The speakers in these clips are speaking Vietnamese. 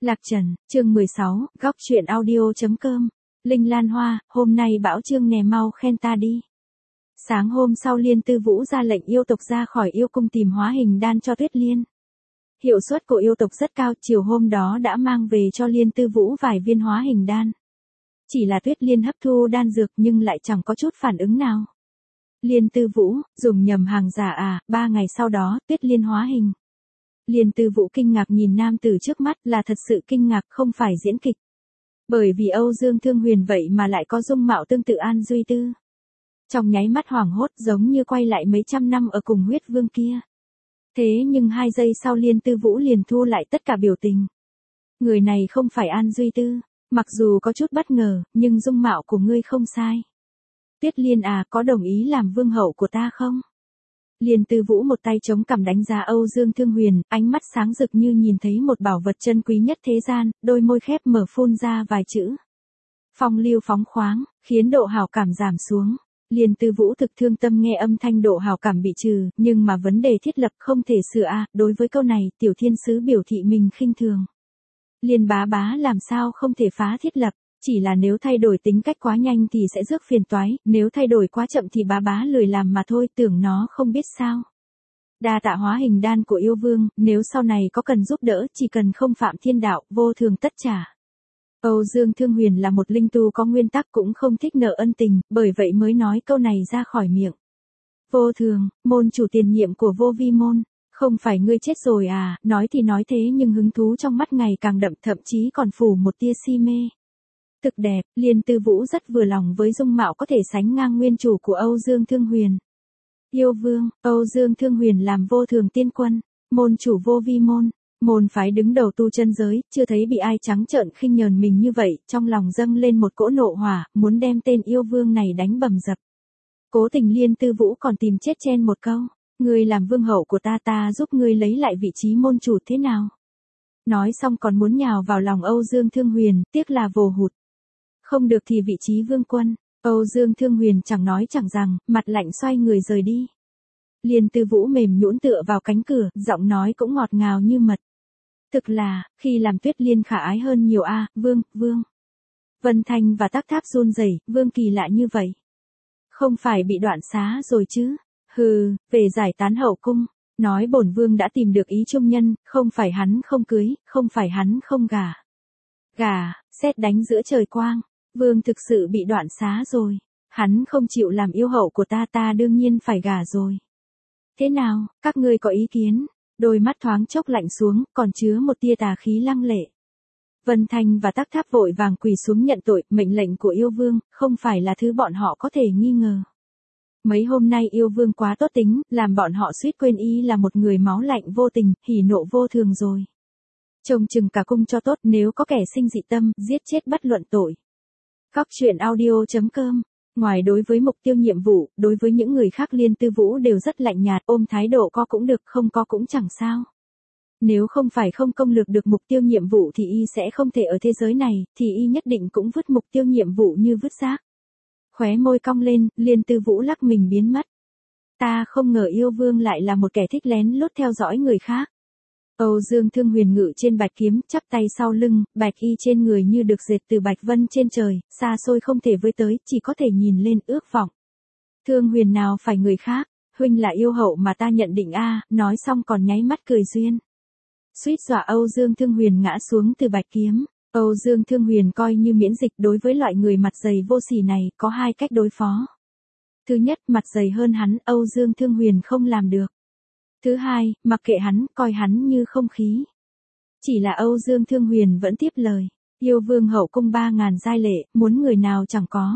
Lạc Trần, chương 16, góc truyện audio.com. Linh Lan Hoa, hôm nay Bảo Trương nè mau khen ta đi. Sáng hôm sau Liên Tư Vũ ra lệnh yêu tộc ra khỏi yêu cung tìm hóa hình đan cho Tuyết Liên. Hiệu suất của yêu tộc rất cao, chiều hôm đó đã mang về cho Liên Tư Vũ vài viên hóa hình đan. Chỉ là Tuyết Liên hấp thu đan dược nhưng lại chẳng có chút phản ứng nào. Liên Tư Vũ, dùng nhầm hàng giả à, 3 ngày sau đó, Tuyết Liên hóa hình. Liên Tư Vũ kinh ngạc nhìn nam tử trước mắt, là thật sự kinh ngạc, không phải diễn kịch. Bởi vì Âu Dương Thương Huyền vậy mà lại có dung mạo tương tự An Duy Tư. Trong nháy mắt hoảng hốt giống như quay lại mấy trăm năm ở cùng huyết vương kia. Thế nhưng 2 giây sau Liên Tư Vũ liền thu lại tất cả biểu tình. Người này không phải An Duy Tư, mặc dù có chút bất ngờ, nhưng dung mạo của ngươi không sai. Tuyết Liên à, có đồng ý làm vương hậu của ta không? Liên Tư Vũ một tay chống cằm đánh giá Âu Dương Thương Huyền, ánh mắt sáng rực như nhìn thấy một bảo vật chân quý nhất thế gian, đôi môi khép mở phun ra vài chữ. Phong lưu phóng khoáng, khiến độ hào cảm giảm xuống. Liên Tư Vũ thực thương tâm nghe âm thanh độ hào cảm bị trừ, nhưng mà vấn đề thiết lập không thể sửa a. Đối với câu này, Tiểu Thiên Sứ biểu thị mình khinh thường. Liên bá bá làm sao không thể phá thiết lập, chỉ là nếu thay đổi tính cách quá nhanh thì sẽ rước phiền toái, nếu thay đổi quá chậm thì bá bá lười làm mà thôi, tưởng nó không biết sao. Đa tạ hóa hình đan của yêu vương, nếu sau này có cần giúp đỡ, chỉ cần không phạm thiên đạo, vô thường tất trả. Âu Dương Thương Huyền là một linh tu có nguyên tắc, cũng không thích nợ ân tình, bởi vậy mới nói câu này ra khỏi miệng. Vô thường, môn chủ tiền nhiệm của Vô Vi môn, không phải ngươi chết rồi à? Nói thì nói thế nhưng hứng thú trong mắt ngày càng đậm, thậm chí còn phủ một tia si mê. Thực đẹp, Liên Tư Vũ rất vừa lòng với dung mạo có thể sánh ngang nguyên chủ của Âu Dương Thương Huyền. Yêu vương, Âu Dương Thương Huyền làm vô thường tiên quân, môn chủ Vô Vi môn, môn phái đứng đầu tu chân giới, chưa thấy bị ai trắng trợn khinh nhờn mình như vậy, trong lòng dâng lên một cỗ nộ hỏa, muốn đem tên yêu vương này đánh bầm dập. Cố tình Liên Tư Vũ còn tìm chết chen một câu, ngươi làm vương hậu của ta, ta giúp ngươi lấy lại vị trí môn chủ thế nào? Nói xong còn muốn nhào vào lòng Âu Dương Thương Huyền, tiếc là vồ hụt. Không được thì vị trí vương quân. Âu Dương Thương Huyền chẳng nói chẳng rằng, mặt lạnh xoay người rời đi. Liên Tư Vũ mềm nhũn tựa vào cánh cửa, giọng nói cũng ngọt ngào như mật. Thực là, khi làm Tuyết Liên khả ái hơn nhiều a, vương. Vân Thanh và Tắc Tháp run rẩy, vương kỳ lạ như vậy. Không phải bị đoạn xá rồi chứ? Hừ, về giải tán hậu cung, nói bổn vương đã tìm được ý trung nhân, không phải hắn không cưới, không phải hắn không gả. Gả, sét đánh giữa trời quang. Vương thực sự bị đoạn xá rồi. Hắn không chịu làm yêu hậu của ta, ta đương nhiên phải gả rồi. Thế nào, các ngươi có ý kiến? Đôi mắt thoáng chốc lạnh xuống, còn chứa một tia tà khí lăng lệ. Vân Thanh và Tắc Tháp vội vàng quỳ xuống nhận tội, mệnh lệnh của yêu vương, không phải là thứ bọn họ có thể nghi ngờ. Mấy hôm nay yêu vương quá tốt tính, làm bọn họ suýt quên y là một người máu lạnh vô tình, hỉ nộ vô thường rồi. Trông chừng cả cung cho tốt, nếu có kẻ sinh dị tâm, giết chết bất luận tội. Góc truyện audio.com. Ngoài đối với mục tiêu nhiệm vụ, đối với những người khác Liên Tư Vũ đều rất lạnh nhạt, ôm thái độ có cũng được, không có cũng chẳng sao. Nếu không phải không công lược được mục tiêu nhiệm vụ thì y sẽ không thể ở thế giới này, thì y nhất định cũng vứt mục tiêu nhiệm vụ như vứt rác. Khóe môi cong lên, Liên Tư Vũ lắc mình biến mất. Ta không ngờ yêu vương lại là một kẻ thích lén lút theo dõi người khác. Âu Dương Thương Huyền ngự trên bạch kiếm, chắp tay sau lưng, bạch y trên người như được dệt từ bạch vân trên trời, xa xôi không thể với tới, chỉ có thể nhìn lên ước vọng. Thương Huyền nào phải người khác, huynh là yêu hậu mà ta nhận định a, nói xong còn nháy mắt cười duyên. Suýt dọa Âu Dương Thương Huyền ngã xuống từ bạch kiếm. Âu Dương Thương Huyền coi như miễn dịch đối với loại người mặt dày vô sỉ này, có 2 cách đối phó. Thứ nhất, mặt dày hơn hắn, Âu Dương Thương Huyền không làm được. Thứ hai, mặc kệ hắn, coi hắn như không khí. Chỉ là Âu Dương Thương Huyền vẫn tiếp lời. Yêu vương hậu cung 3000 giai lệ, muốn người nào chẳng có.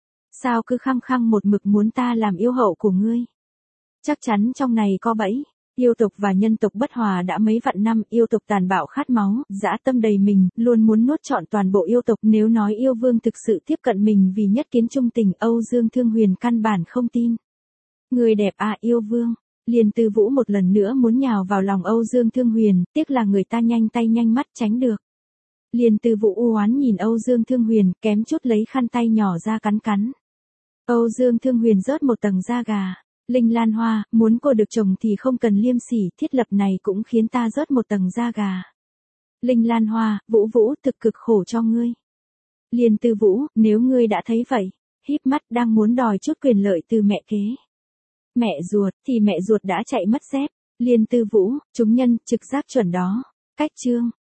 Sao cứ khăng khăng một mực muốn ta làm yêu hậu của ngươi? Chắc chắn trong này có bẫy. Yêu tộc và nhân tộc bất hòa đã mấy vạn năm, yêu tộc tàn bạo khát máu, dã tâm đầy mình, luôn muốn nuốt trọn toàn bộ yêu tộc. Nếu nói yêu vương thực sự tiếp cận mình vì nhất kiến trung tình, Âu Dương Thương Huyền căn bản không tin. Người đẹp à, yêu vương. Liên Tư Vũ một lần nữa muốn nhào vào lòng Âu Dương Thương Huyền, tiếc là người ta nhanh tay nhanh mắt tránh được. Liên Tư Vũ u oán nhìn Âu Dương Thương Huyền, kém chút lấy khăn tay nhỏ ra cắn. Âu Dương Thương Huyền rớt một tầng da gà. Linh Lan Hoa, muốn cô được chồng thì không cần liêm sỉ, thiết lập này cũng khiến ta rớt một tầng da gà. Linh Lan Hoa, Vũ Vũ thực cực khổ cho ngươi. Liên Tư Vũ, nếu ngươi đã thấy vậy, híp mắt đang muốn đòi chút quyền lợi từ mẹ kế. Mẹ ruột, thì mẹ ruột đã chạy mất dép. Liên Tư Vũ, chúng nhân, trực giác chuẩn đó. Cách chương.